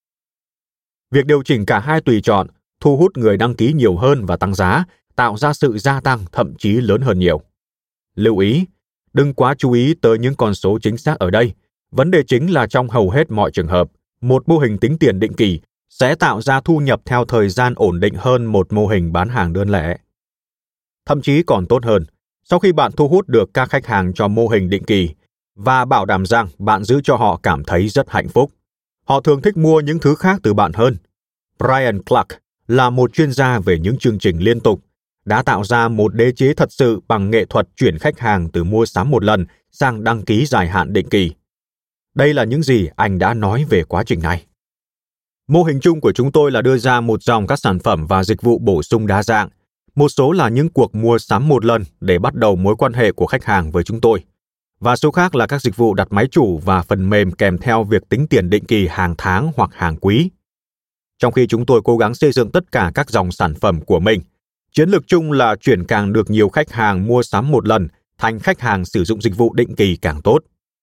Việc điều chỉnh cả hai tùy chọn, thu hút người đăng ký nhiều hơn và tăng giá, tạo ra sự gia tăng thậm chí lớn hơn nhiều. Lưu ý, đừng quá chú ý tới những con số chính xác ở đây. Vấn đề chính là trong hầu hết mọi trường hợp, một mô hình tính tiền định kỳ sẽ tạo ra thu nhập theo thời gian ổn định hơn một mô hình bán hàng đơn lẻ. Thậm chí còn tốt hơn, sau khi bạn thu hút được các khách hàng cho mô hình định kỳ và bảo đảm rằng bạn giữ cho họ cảm thấy rất hạnh phúc, họ thường thích mua những thứ khác từ bạn hơn. Brian Clark là một chuyên gia về những chương trình liên tục, đã tạo ra một đế chế thật sự bằng nghệ thuật chuyển khách hàng từ mua sắm một lần sang đăng ký dài hạn định kỳ. Đây là những gì anh đã nói về quá trình này. Mô hình chung của chúng tôi là đưa ra một dòng các sản phẩm và dịch vụ bổ sung đa dạng. Một số là những cuộc mua sắm một lần để bắt đầu mối quan hệ của khách hàng với chúng tôi. Và số khác là các dịch vụ đặt máy chủ và phần mềm kèm theo việc tính tiền định kỳ hàng tháng hoặc hàng quý. Trong khi chúng tôi cố gắng xây dựng tất cả các dòng sản phẩm của mình, chiến lược chung là chuyển càng được nhiều khách hàng mua sắm một lần thành khách hàng sử dụng dịch vụ định kỳ càng tốt.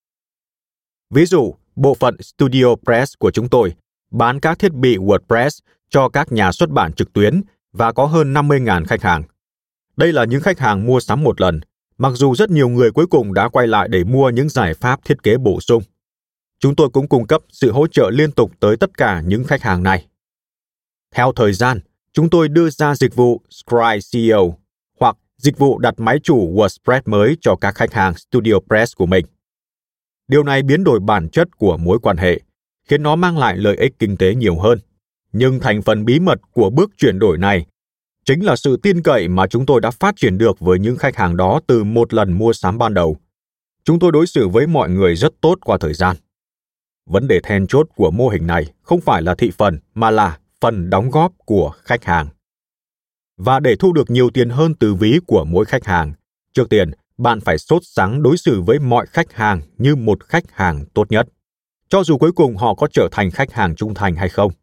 Ví dụ, bộ phận Studio Press của chúng tôi bán các thiết bị WordPress cho các nhà xuất bản trực tuyến và có hơn năm mươi nghìn khách hàng. Đây là những khách hàng mua sắm một lần, mặc dù rất nhiều người cuối cùng đã quay lại để mua những giải pháp thiết kế bổ sung. Chúng tôi cũng cung cấp sự hỗ trợ liên tục tới tất cả những khách hàng này. Theo thời gian, chúng tôi đưa ra dịch vụ Scribe xê e ô hoặc dịch vụ đặt máy chủ WordPress mới cho các khách hàng Studio Press của mình. Điều này biến đổi bản chất của mối quan hệ, khiến nó mang lại lợi ích kinh tế nhiều hơn. Nhưng thành phần bí mật của bước chuyển đổi này chính là sự tin cậy mà chúng tôi đã phát triển được với những khách hàng đó từ một lần mua sắm ban đầu. Chúng tôi đối xử với mọi người rất tốt qua thời gian. Vấn đề then chốt của mô hình này không phải là thị phần mà là phần đóng góp của khách hàng. Và để thu được nhiều tiền hơn từ ví của mỗi khách hàng, trước tiên, bạn phải sốt sắng đối xử với mọi khách hàng như một khách hàng tốt nhất, cho dù cuối cùng họ có trở thành khách hàng trung thành hay không.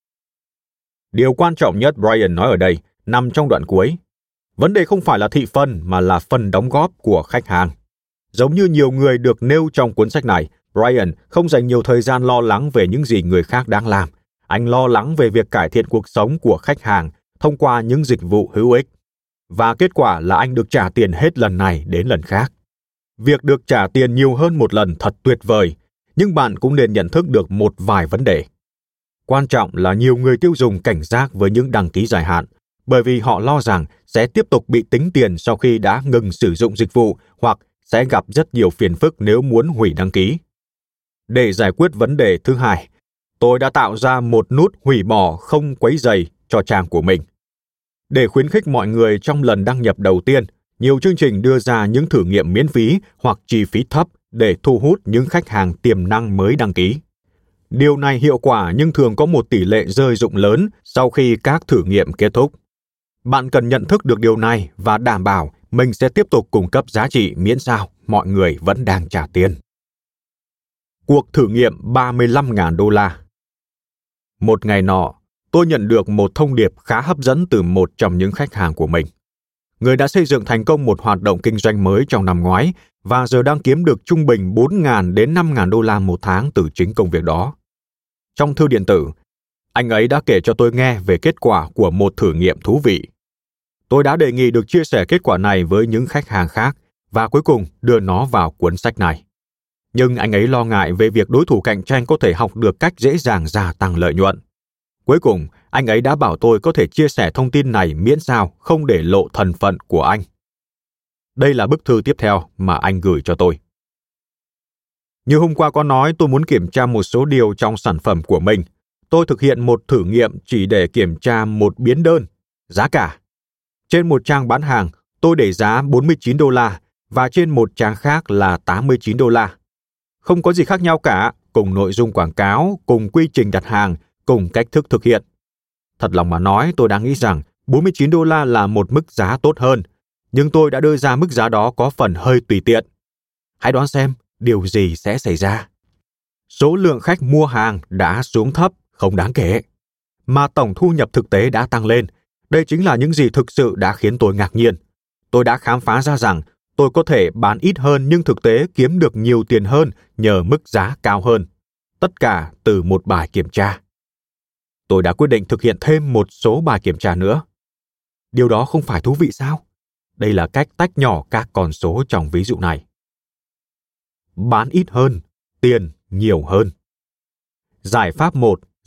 Điều quan trọng nhất Brian nói ở đây nằm trong đoạn cuối. Vấn đề không phải là thị phần mà là phần đóng góp của khách hàng. Giống như nhiều người được nêu trong cuốn sách này, Brian không dành nhiều thời gian lo lắng về những gì người khác đang làm. Anh lo lắng về việc cải thiện cuộc sống của khách hàng thông qua những dịch vụ hữu ích. Và kết quả là anh được trả tiền hết lần này đến lần khác. Việc được trả tiền nhiều hơn một lần thật tuyệt vời, nhưng bạn cũng nên nhận thức được một vài vấn đề. Quan trọng là nhiều người tiêu dùng cảnh giác với những đăng ký dài hạn, bởi vì họ lo rằng sẽ tiếp tục bị tính tiền sau khi đã ngừng sử dụng dịch vụ hoặc sẽ gặp rất nhiều phiền phức nếu muốn hủy đăng ký. Để giải quyết vấn đề thứ hai, tôi đã tạo ra một nút hủy bỏ không quấy rầy cho trang của mình. Để khuyến khích mọi người trong lần đăng nhập đầu tiên, nhiều chương trình đưa ra những thử nghiệm miễn phí hoặc chi phí thấp để thu hút những khách hàng tiềm năng mới đăng ký. Điều này hiệu quả nhưng thường có một tỷ lệ rơi rụng lớn sau khi các thử nghiệm kết thúc. Bạn cần nhận thức được điều này và đảm bảo mình sẽ tiếp tục cung cấp giá trị miễn sao mọi người vẫn đang trả tiền. Cuộc thử nghiệm ba mươi lăm nghìn đô la. Một ngày nọ, tôi nhận được một thông điệp khá hấp dẫn từ một trong những khách hàng của mình. Người đã xây dựng thành công một hoạt động kinh doanh mới trong năm ngoái và giờ đang kiếm được trung bình bốn nghìn đến năm nghìn đô la một tháng từ chính công việc đó. Trong thư điện tử, anh ấy đã kể cho tôi nghe về kết quả của một thử nghiệm thú vị. Tôi đã đề nghị được chia sẻ kết quả này với những khách hàng khác và cuối cùng đưa nó vào cuốn sách này. Nhưng anh ấy lo ngại về việc đối thủ cạnh tranh có thể học được cách dễ dàng gia tăng lợi nhuận. Cuối cùng, anh ấy đã bảo tôi có thể chia sẻ thông tin này miễn sao không để lộ thân phận của anh. Đây là bức thư tiếp theo mà anh gửi cho tôi. Như hôm qua có nói, tôi muốn kiểm tra một số điều trong sản phẩm của mình. Tôi thực hiện một thử nghiệm chỉ để kiểm tra một biến đơn, giá cả. Trên một trang bán hàng, tôi để giá bốn mươi chín đô la và trên một trang khác là tám mươi chín đô la. Không có gì khác nhau cả, cùng nội dung quảng cáo, cùng quy trình đặt hàng, cùng cách thức thực hiện. Thật lòng mà nói, tôi đang nghĩ rằng bốn mươi chín đô la là một mức giá tốt hơn, nhưng tôi đã đưa ra mức giá đó có phần hơi tùy tiện. Hãy đoán xem điều gì sẽ xảy ra. Số lượng khách mua hàng đã xuống thấp không đáng kể, mà tổng thu nhập thực tế đã tăng lên. Đây chính là những gì thực sự đã khiến tôi ngạc nhiên. Tôi đã khám phá ra rằng tôi có thể bán ít hơn nhưng thực tế kiếm được nhiều tiền hơn nhờ mức giá cao hơn. Tất cả từ một bài kiểm tra. Tôi đã quyết định thực hiện thêm một số bài kiểm tra nữa. Điều đó không phải thú vị sao? Đây là cách tách nhỏ các con số trong ví dụ này. Bán ít hơn, tiền nhiều hơn. Giải pháp một,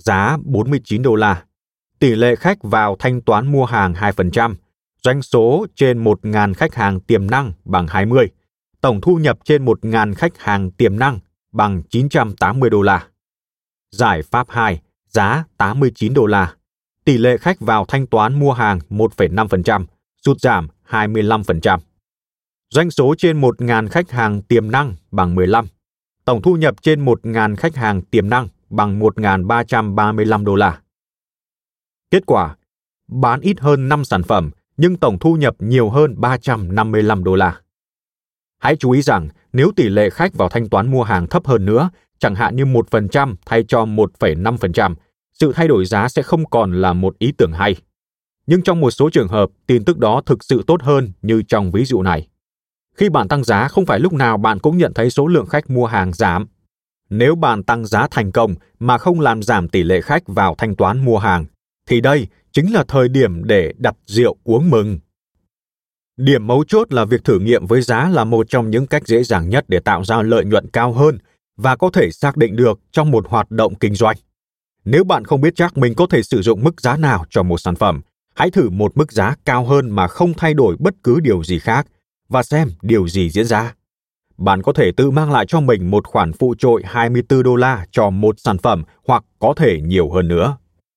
giá bốn mươi chín đô la, tỷ lệ khách vào thanh toán mua hàng hai phần trăm, doanh số trên một nghìn khách hàng tiềm năng bằng hai mươi, tổng thu nhập trên một nghìn khách hàng tiềm năng bằng chín trăm tám mươi đô la. Giải pháp hai, giá tám mươi chín đô la, tỷ lệ khách vào thanh toán mua hàng một phẩy năm phần trăm, sụt giảm hai mươi lăm phần trăm. Doanh số trên một nghìn khách hàng tiềm năng bằng mười lăm, tổng thu nhập trên một nghìn khách hàng tiềm năng bằng một nghìn ba trăm ba mươi lăm đô la. Kết quả, bán ít hơn năm sản phẩm nhưng tổng thu nhập nhiều hơn ba trăm năm mươi lăm đô la. Hãy chú ý rằng nếu tỷ lệ khách vào thanh toán mua hàng thấp hơn nữa, chẳng hạn như một phần trăm thay cho một phẩy năm phần trăm, sự thay đổi giá sẽ không còn là một ý tưởng hay. Nhưng trong một số trường hợp, tin tức đó thực sự tốt hơn như trong ví dụ này. Khi bạn tăng giá, không phải lúc nào bạn cũng nhận thấy số lượng khách mua hàng giảm. Nếu bạn tăng giá thành công mà không làm giảm tỷ lệ khách vào thanh toán mua hàng, thì đây chính là thời điểm để đặt rượu uống mừng. Điểm mấu chốt là việc thử nghiệm với giá là một trong những cách dễ dàng nhất để tạo ra lợi nhuận cao hơn và có thể xác định được trong một hoạt động kinh doanh. Nếu bạn không biết chắc mình có thể sử dụng mức giá nào cho một sản phẩm, hãy thử một mức giá cao hơn mà không thay đổi bất cứ điều gì khác và xem điều gì diễn ra. Bạn có thể tự mang lại cho mình một khoản phụ trội hai mươi tư đô la cho một sản phẩm hoặc có thể nhiều hơn nữa.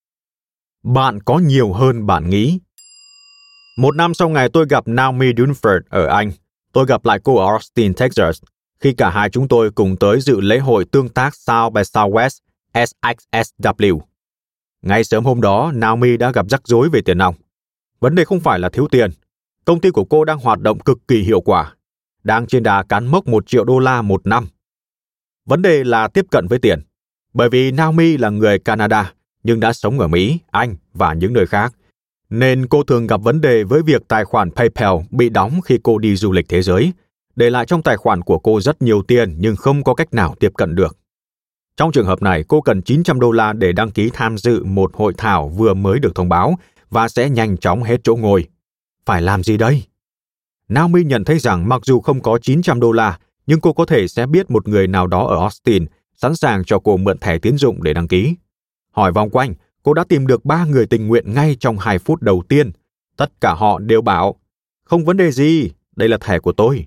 Bạn có nhiều hơn bạn nghĩ. Một năm sau ngày tôi gặp Naomi Dunford ở Anh, tôi gặp lại cô ở Austin, Texas, khi cả hai chúng tôi cùng tới dự lễ hội tương tác South by Southwest S X S W. Ngay sớm hôm đó, Naomi đã gặp rắc rối về tiền nong. Vấn đề không phải là thiếu tiền. Công ty của cô đang hoạt động cực kỳ hiệu quả, đang trên đà cán mốc một triệu đô la một năm. Vấn đề là tiếp cận với tiền. Bởi vì Naomi là người Canada, nhưng đã sống ở Mỹ, Anh và những nơi khác, nên cô thường gặp vấn đề với việc tài khoản PayPal bị đóng khi cô đi du lịch thế giới, để lại trong tài khoản của cô rất nhiều tiền nhưng không có cách nào tiếp cận được. Trong trường hợp này, cô cần chín trăm đô la để đăng ký tham dự một hội thảo vừa mới được thông báo và sẽ nhanh chóng hết chỗ ngồi. Phải làm gì đây? Naomi nhận thấy rằng mặc dù không có chín trăm đô la, nhưng cô có thể sẽ biết một người nào đó ở Austin sẵn sàng cho cô mượn thẻ tín dụng để đăng ký. Hỏi vòng quanh, cô đã tìm được ba người tình nguyện ngay trong hai phút đầu tiên. Tất cả họ đều bảo, không vấn đề gì, đây là thẻ của tôi.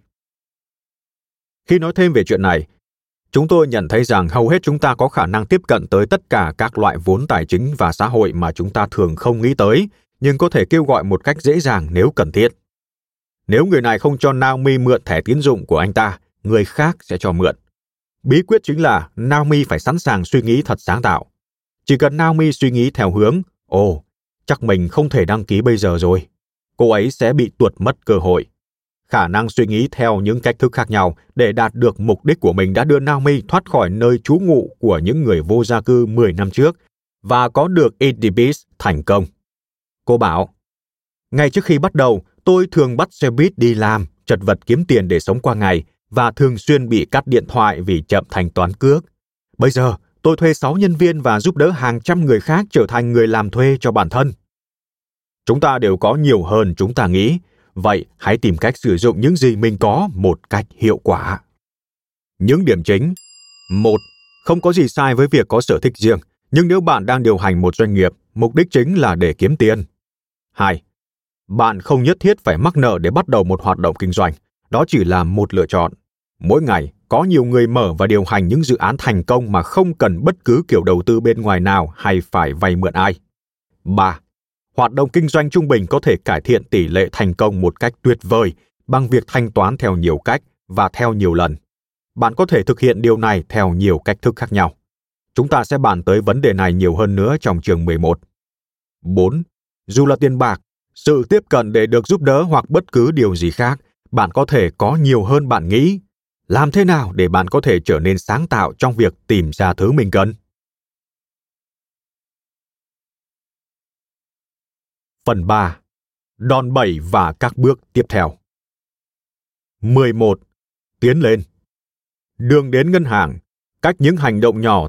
Khi nói thêm về chuyện này, chúng tôi nhận thấy rằng hầu hết chúng ta có khả năng tiếp cận tới tất cả các loại vốn tài chính và xã hội mà chúng ta thường không nghĩ tới, nhưng có thể kêu gọi một cách dễ dàng nếu cần thiết. Nếu người này không cho Naomi mượn thẻ tín dụng của anh ta, người khác sẽ cho mượn. Bí quyết chính là Naomi phải sẵn sàng suy nghĩ thật sáng tạo. Chỉ cần Naomi suy nghĩ theo hướng, ồ, chắc mình không thể đăng ký bây giờ rồi, cô ấy sẽ bị tuột mất cơ hội. Khả năng suy nghĩ theo những cách thức khác nhau để đạt được mục đích của mình đã đưa Naomi thoát khỏi nơi trú ngụ của những người vô gia cư mười năm trước và có được Eat the Beast thành công. Cô bảo, ngay trước khi bắt đầu, tôi thường bắt xe buýt đi làm, chật vật kiếm tiền để sống qua ngày và thường xuyên bị cắt điện thoại vì chậm thanh toán cước. Bây giờ, tôi thuê sáu nhân viên và giúp đỡ hàng trăm người khác trở thành người làm thuê cho bản thân. Chúng ta đều có nhiều hơn chúng ta nghĩ. Vậy hãy tìm cách sử dụng những gì mình có một cách hiệu quả. Những điểm chính. Một, không có gì sai với việc có sở thích riêng, nhưng nếu bạn đang điều hành một doanh nghiệp, mục đích chính là để kiếm tiền. Hai, bạn không nhất thiết phải mắc nợ để bắt đầu một hoạt động kinh doanh. Đó chỉ là một lựa chọn. Mỗi ngày, có nhiều người mở và điều hành những dự án thành công mà không cần bất cứ kiểu đầu tư bên ngoài nào hay phải vay mượn ai. Ba, hoạt động kinh doanh trung bình có thể cải thiện tỷ lệ thành công một cách tuyệt vời bằng việc thanh toán theo nhiều cách và theo nhiều lần. Bạn có thể thực hiện điều này theo nhiều cách thức khác nhau. Chúng ta sẽ bàn tới vấn đề này nhiều hơn nữa trong chương mười một. Bốn. Dù là tiền bạc, sự tiếp cận để được giúp đỡ hoặc bất cứ điều gì khác, bạn có thể có nhiều hơn bạn nghĩ. Làm thế nào để bạn có thể trở nên sáng tạo trong việc tìm ra thứ mình cần? Phần ba. Đòn bẩy và các bước tiếp theo. mười một. Tiến lên. Đường đến ngân hàng, cách những hành động nhỏ